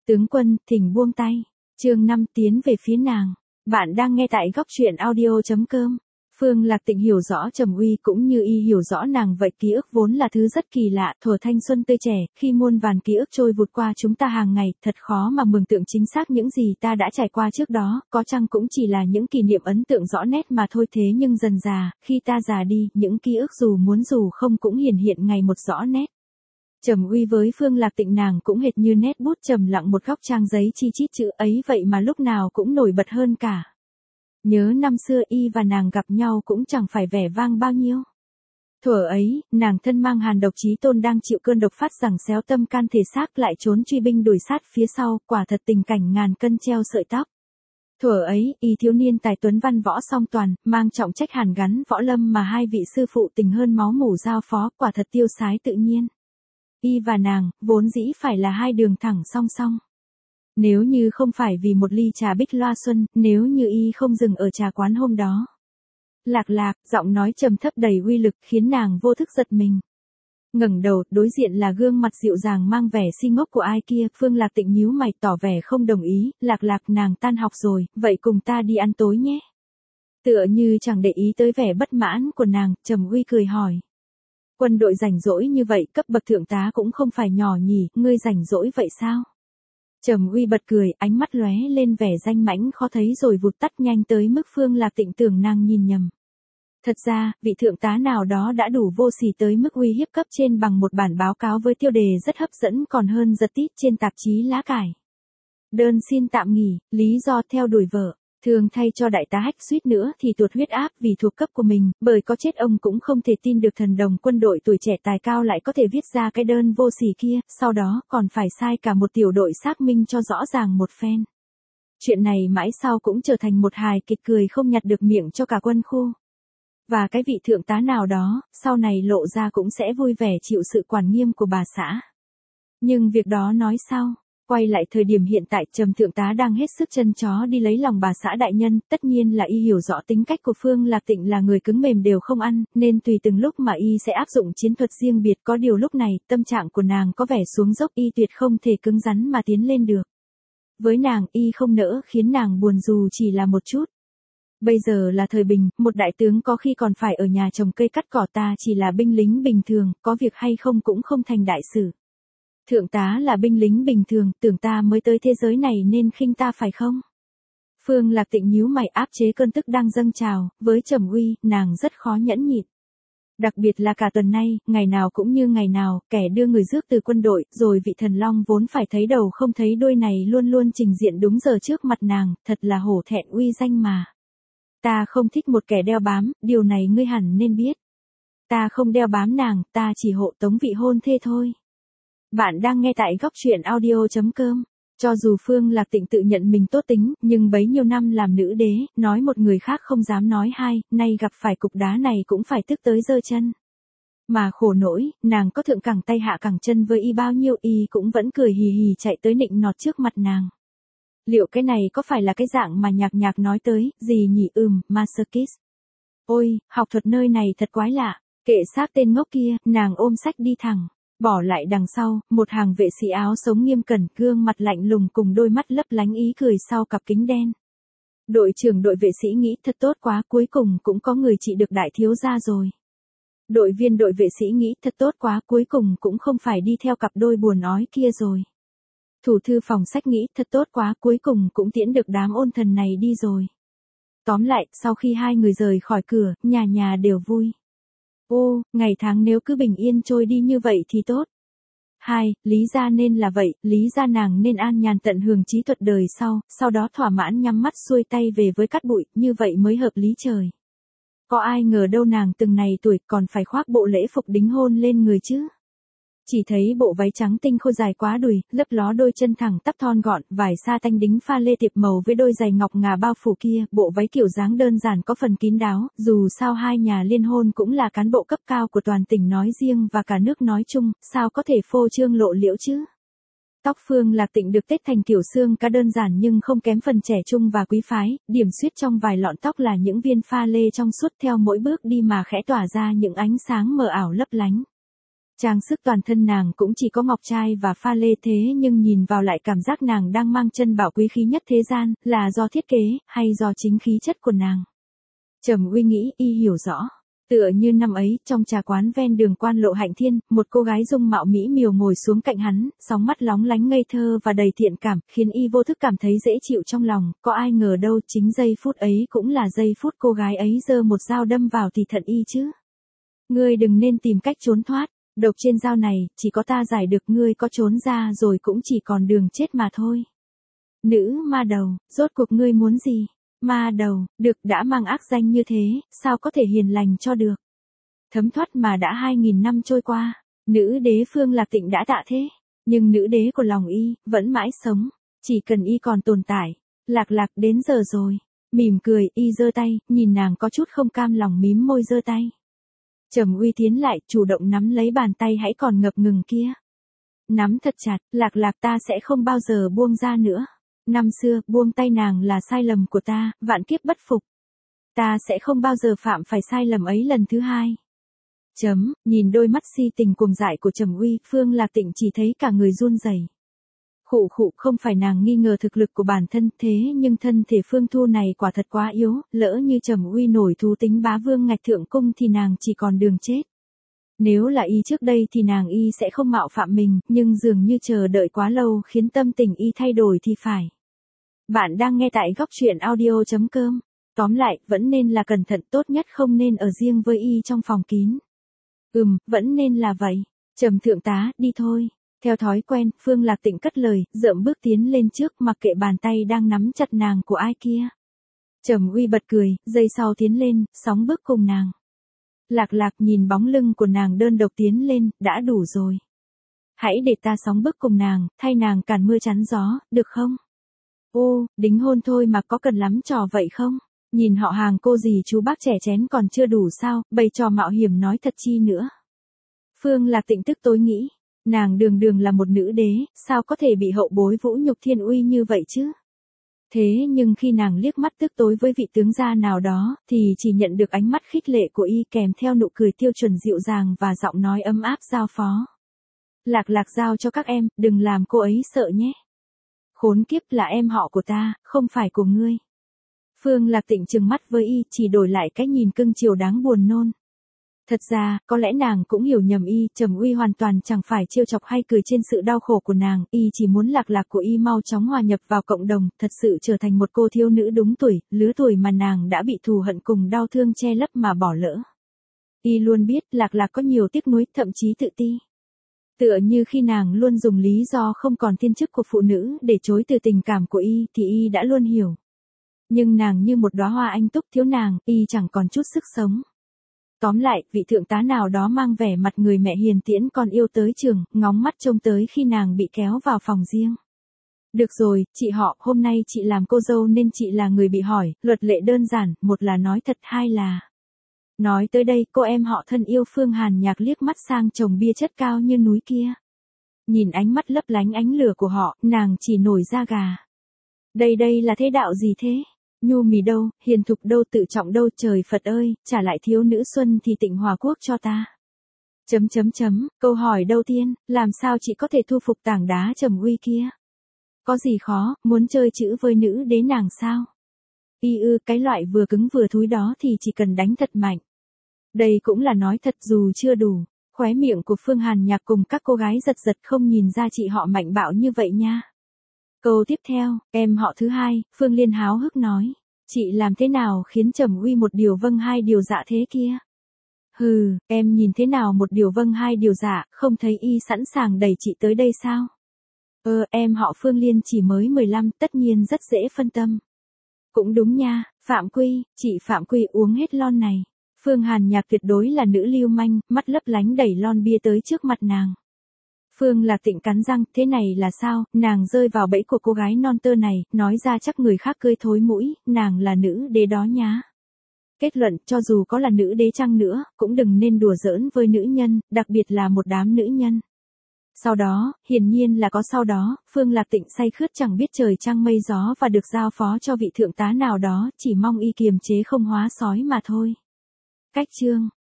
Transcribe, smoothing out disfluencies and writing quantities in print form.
Tướng quân, thỉnh buông tay. Chương 5 tiến về phía nàng. Bạn đang nghe tại góc truyện audio.com. Phương Lạc Tịnh hiểu rõ Trầm Uy cũng như y hiểu rõ nàng vậy, ký ức vốn là thứ rất kỳ lạ, thuở thanh xuân tươi trẻ, khi muôn vàn ký ức trôi vụt qua chúng ta hàng ngày, thật khó mà mường tượng chính xác những gì ta đã trải qua trước đó, có chăng cũng chỉ là những kỷ niệm ấn tượng rõ nét mà thôi. Thế nhưng dần dà, khi ta già đi, những ký ức dù muốn dù không cũng hiển hiện ngày một rõ nét. Trầm Uy với Phương Lạc Tịnh nàng cũng hệt như nét bút trầm lặng một góc trang giấy chi chít chữ ấy vậy mà lúc nào cũng nổi bật hơn cả. Nhớ năm xưa y và nàng gặp nhau cũng chẳng phải vẻ vang bao nhiêu. Thuở ấy, nàng thân mang hàn độc chí tôn đang chịu cơn độc phát giằng xéo tâm can thể xác lại trốn truy binh đuổi sát phía sau, quả thật tình cảnh ngàn cân treo sợi tóc. Thuở ấy, y thiếu niên tài tuấn văn võ song toàn, mang trọng trách hàn gắn võ lâm mà hai vị sư phụ tình hơn máu mủ giao phó, quả thật tiêu sái tự nhiên. Y và nàng, vốn dĩ phải là hai đường thẳng song song. Nếu như không phải vì một ly trà bích loa xuân, nếu như y không dừng ở trà quán hôm đó. Lạc Lạc, giọng nói trầm thấp đầy uy lực khiến nàng vô thức giật mình. Ngẩng đầu, đối diện là gương mặt dịu dàng mang vẻ si ngốc của ai kia, Phương Lạc Tịnh nhíu mày tỏ vẻ không đồng ý, Lạc Lạc nàng tan học rồi, vậy cùng ta đi ăn tối nhé. Tựa như chẳng để ý tới vẻ bất mãn của nàng, Trầm Uy cười hỏi. Quân đội rảnh rỗi như vậy, cấp bậc thượng tá cũng không phải nhỏ nhỉ, ngươi rảnh rỗi vậy sao? Trầm Uy bật cười, ánh mắt lóe lên vẻ danh mãnh khó thấy rồi vụt tắt nhanh tới mức Phương Lạc Tịnh tưởng nàng nhìn nhầm. Thật ra, vị thượng tá nào đó đã đủ vô sỉ tới mức uy hiếp cấp trên bằng một bản báo cáo với tiêu đề rất hấp dẫn còn hơn giật tít trên tạp chí lá cải. Đơn xin tạm nghỉ, lý do theo đuổi vợ. Thường thay cho đại tá Hách suýt nữa thì tuột huyết áp vì thuộc cấp của mình, bởi có chết ông cũng không thể tin được thần đồng quân đội tuổi trẻ tài cao lại có thể viết ra cái đơn vô sỉ kia, sau đó còn phải sai cả một tiểu đội xác minh cho rõ ràng một phen. Chuyện này mãi sau cũng trở thành một hài kịch cười không nhặt được miệng cho cả quân khu. Và cái vị thượng tá nào đó, sau này lộ ra cũng sẽ vui vẻ chịu sự quản nghiêm của bà xã. Nhưng việc đó nói sau. Quay lại thời điểm hiện tại, Trầm thượng tá đang hết sức chân chó đi lấy lòng bà xã đại nhân, tất nhiên là y hiểu rõ tính cách của Phương Lạc Tịnh là người cứng mềm đều không ăn, nên tùy từng lúc mà y sẽ áp dụng chiến thuật riêng biệt, có điều lúc này, tâm trạng của nàng có vẻ xuống dốc, y tuyệt không thể cứng rắn mà tiến lên được. Với nàng, y không nỡ khiến nàng buồn dù chỉ là một chút. Bây giờ là thời bình, một đại tướng có khi còn phải ở nhà trồng cây cắt cỏ, ta chỉ là binh lính bình thường, có việc hay không cũng không thành đại sự. Thượng tá là binh lính bình thường, tưởng ta mới tới thế giới này nên khinh ta phải không? Phương Lạc Tịnh nhíu mày áp chế cơn tức đang dâng trào, với Trầm Uy, nàng rất khó nhẫn nhịn. Đặc biệt là cả tuần nay, ngày nào cũng như ngày nào, kẻ đưa người rước từ quân đội, rồi vị thần long vốn phải thấy đầu không thấy đuôi này luôn luôn trình diện đúng giờ trước mặt nàng, thật là hổ thẹn uy danh mà. Ta không thích một kẻ đeo bám, điều này ngươi hẳn nên biết. Ta không đeo bám nàng, ta chỉ hộ tống vị hôn thê thôi. Bạn đang nghe tại góc truyện audio.com. Cho dù Phương Lạc Tịnh tự nhận mình tốt tính, nhưng bấy nhiêu năm làm nữ đế, nói một người khác không dám nói hai, nay gặp phải cục đá này cũng phải tức tới giơ chân. Mà khổ nỗi, nàng có thượng cẳng tay hạ cẳng chân với y bao nhiêu, y cũng vẫn cười hì hì chạy tới nịnh nọt trước mặt nàng. Liệu cái này có phải là cái dạng mà Nhạc Nhạc nói tới, gì nhỉ? Masochist. Ôi, học thuật nơi này thật quái lạ, kệ xác tên ngốc kia, nàng ôm sách đi thẳng. Bỏ lại đằng sau, một hàng vệ sĩ áo sống nghiêm cẩn, gương mặt lạnh lùng cùng đôi mắt lấp lánh ý cười sau cặp kính đen. Đội trưởng đội vệ sĩ nghĩ thật tốt quá, cuối cùng cũng có người trị được đại thiếu gia rồi. Đội viên đội vệ sĩ nghĩ thật tốt quá, cuối cùng cũng không phải đi theo cặp đôi buồn ói kia rồi. Thủ thư phòng sách nghĩ thật tốt quá, cuối cùng cũng tiễn được đám ôn thần này đi rồi. Tóm lại, sau khi hai người rời khỏi cửa, nhà nhà đều vui. Ô, ngày tháng nếu cứ bình yên trôi đi như vậy thì tốt. Lý ra nên là vậy, lý ra nàng nên an nhàn tận hưởng trí thuật đời sau đó thỏa mãn nhắm mắt xuôi tay về với cát bụi, như vậy mới hợp lý trời. Có ai ngờ đâu nàng từng này tuổi còn phải khoác bộ lễ phục đính hôn lên người chứ. Chỉ thấy bộ váy trắng tinh khôi dài quá đùi, lấp ló đôi chân thẳng tắp thon gọn, vải sa tanh đính pha lê tiệp màu với đôi giày ngọc ngà bao phủ kia, bộ váy kiểu dáng đơn giản có phần kín đáo, dù sao hai nhà liên hôn cũng là cán bộ cấp cao của toàn tỉnh nói riêng và cả nước nói chung, sao có thể phô trương lộ liễu chứ. Tóc Phương Lạc Tịnh được tết thành kiểu xương cá đơn giản nhưng không kém phần trẻ trung và quý phái, điểm xuyết trong vài lọn tóc là những viên pha lê trong suốt theo mỗi bước đi mà khẽ tỏa ra những ánh sáng mờ ảo lấp lánh. Trang sức toàn thân nàng cũng chỉ có ngọc trai và pha lê, thế nhưng nhìn vào lại cảm giác nàng đang mang chân bảo quý khí nhất thế gian, là do thiết kế, hay do chính khí chất của nàng. Trầm Uy nghĩ y hiểu rõ. Tựa như năm ấy, trong trà quán ven đường Quan Lộ Hạnh Thiên, một cô gái dung mạo mỹ miều ngồi xuống cạnh hắn, sóng mắt lóng lánh ngây thơ và đầy thiện cảm, khiến y vô thức cảm thấy dễ chịu trong lòng, có ai ngờ đâu chính giây phút ấy cũng là giây phút cô gái ấy giơ một dao đâm vào thì thận y chứ. Ngươi đừng nên tìm cách trốn thoát, độc trên dao này, chỉ có ta giải được, ngươi có trốn ra rồi cũng chỉ còn đường chết mà thôi. Nữ ma đầu, rốt cuộc ngươi muốn gì? Ma đầu, được, đã mang ác danh như thế, sao có thể hiền lành cho được? Thấm thoát mà đã 2000 năm trôi qua, nữ đế Phương Lạc Tịnh đã tạ thế, nhưng nữ đế của lòng y, vẫn mãi sống, chỉ cần y còn tồn tại. Lạc Lạc, đến giờ rồi. Mỉm cười, y giơ tay, nhìn nàng có chút không cam lòng mím môi giơ tay. Trầm Uy tiến lại, chủ động nắm lấy bàn tay hãy còn ngập ngừng kia. Nắm thật chặt, Lạc Lạc, ta sẽ không bao giờ buông ra nữa. Năm xưa, buông tay nàng là sai lầm của ta, vạn kiếp bất phục. Ta sẽ không bao giờ phạm phải sai lầm ấy lần thứ hai. Nhìn đôi mắt si tình cuồng dại của Trầm Uy, Phương Lạc Tịnh chỉ thấy cả người run rẩy. Khụ khụ, không phải nàng nghi ngờ thực lực của bản thân, thế nhưng thân thể Phương Thu này quả thật quá yếu, lỡ như Trầm Uy nổi thú tính bá vương ngạch thượng cung thì nàng chỉ còn đường chết. Nếu là y trước đây thì nàng y sẽ không mạo phạm mình, nhưng dường như chờ đợi quá lâu khiến tâm tình y thay đổi thì phải. Bạn đang nghe tại góc truyện audio.com. Tóm lại, vẫn nên là cẩn thận, tốt nhất không nên ở riêng với y trong phòng kín. Vẫn nên là vậy. Trầm thượng tá, đi thôi. Theo thói quen, Phương Lạc Tịnh cất lời, dợm bước tiến lên trước, mặc kệ bàn tay đang nắm chặt nàng của ai kia. Trầm Uy bật cười, giây sau tiến lên, sóng bước cùng nàng. Lạc Lạc nhìn bóng lưng của nàng đơn độc tiến lên, đã đủ rồi. Hãy để ta sóng bước cùng nàng, thay nàng cản mưa chắn gió, được không? Ô, đính hôn thôi mà có cần lắm trò vậy không? Nhìn họ hàng cô dì chú bác trẻ chén còn chưa đủ sao, bày trò mạo hiểm nói thật chi nữa. Phương Lạc Tịnh tức tối nghĩ, nàng đường đường là một nữ đế, sao có thể bị hậu bối vũ nhục thiên uy như vậy chứ? Thế nhưng khi nàng liếc mắt tức tối với vị tướng gia nào đó, thì chỉ nhận được ánh mắt khích lệ của y kèm theo nụ cười tiêu chuẩn dịu dàng và giọng nói ấm áp giao phó. Lạc Lạc, giao cho các em, đừng làm cô ấy sợ nhé. Khốn kiếp, là em họ của ta, không phải của ngươi. Phương Lạc Tịnh trừng mắt với y, chỉ đổi lại cái nhìn cưng chiều đáng buồn nôn. Thật ra, có lẽ nàng cũng hiểu nhầm y, Trầm Uy hoàn toàn chẳng phải trêu chọc hay cười trên sự đau khổ của nàng, y chỉ muốn Lạc Lạc của y mau chóng hòa nhập vào cộng đồng, thật sự trở thành một cô thiếu nữ đúng tuổi, lứa tuổi mà nàng đã bị thù hận cùng đau thương che lấp mà bỏ lỡ. Y luôn biết Lạc Lạc có nhiều tiếc nuối, thậm chí tự ti. Tựa như khi nàng luôn dùng lý do không còn thiên chức của phụ nữ để chối từ tình cảm của y, thì y đã luôn hiểu. Nhưng nàng như một đóa hoa anh túc, thiếu nàng, y chẳng còn chút sức sống. Tóm lại, vị thượng tá nào đó mang vẻ mặt người mẹ hiền tiễn con yêu tới trường, ngóng mắt trông tới khi nàng bị kéo vào phòng riêng. Được rồi, chị họ, hôm nay chị làm cô dâu nên chị là người bị hỏi, luật lệ đơn giản, một là nói thật, hai là... Nói tới đây, cô em họ thân yêu Phương Hàn Nhạc liếc mắt sang chồng bia chất cao như núi kia. Nhìn ánh mắt lấp lánh ánh lửa của họ, nàng chỉ nổi da gà. Đây là thế đạo gì thế? Nhu mì đâu, hiền thục đâu, tự trọng đâu, trời Phật ơi, trả lại thiếu nữ xuân thì Tịnh Hòa Quốc cho ta. Câu hỏi đầu tiên, làm sao chị có thể thu phục tảng đá Trầm Uy kia? Có gì khó, muốn chơi chữ với nữ đế nàng sao? Cái loại vừa cứng vừa thúi đó thì chỉ cần đánh thật mạnh. Đây cũng là nói thật dù chưa đủ. Khóe miệng của Phương Hàn Nhạc cùng các cô gái giật giật không nhìn ra chị họ mạnh bạo như vậy nha. Câu tiếp theo, em họ thứ hai, Phương Liên háo hức nói. Chị làm thế nào khiến Trầm Uy một điều vâng hai điều dạ thế kia? Em nhìn thế nào một điều vâng hai điều dạ, không thấy y sẵn sàng đẩy chị tới đây sao? Em họ Phương Liên chỉ mới 15, tất nhiên rất dễ phân tâm. Cũng đúng nha, Phạm Quy, chị Phạm Quy uống hết lon này. Phương Hàn Nhạc tuyệt đối là nữ lưu manh, mắt lấp lánh đẩy lon bia tới trước mặt nàng. Phương Lạc Tịnh cắn răng, thế này là sao, nàng rơi vào bẫy của cô gái non tơ này, nói ra chắc người khác cười thối mũi, nàng là nữ đế đó nhá. Kết luận, cho dù có là nữ đế chăng nữa, cũng đừng nên đùa giỡn với nữ nhân, đặc biệt là một đám nữ nhân. Sau đó, hiển nhiên là có sau đó, Phương Lạc Tịnh say khướt chẳng biết trời trăng mây gió và được giao phó cho vị thượng tá nào đó, chỉ mong y kiềm chế không hóa sói mà thôi. Cách chương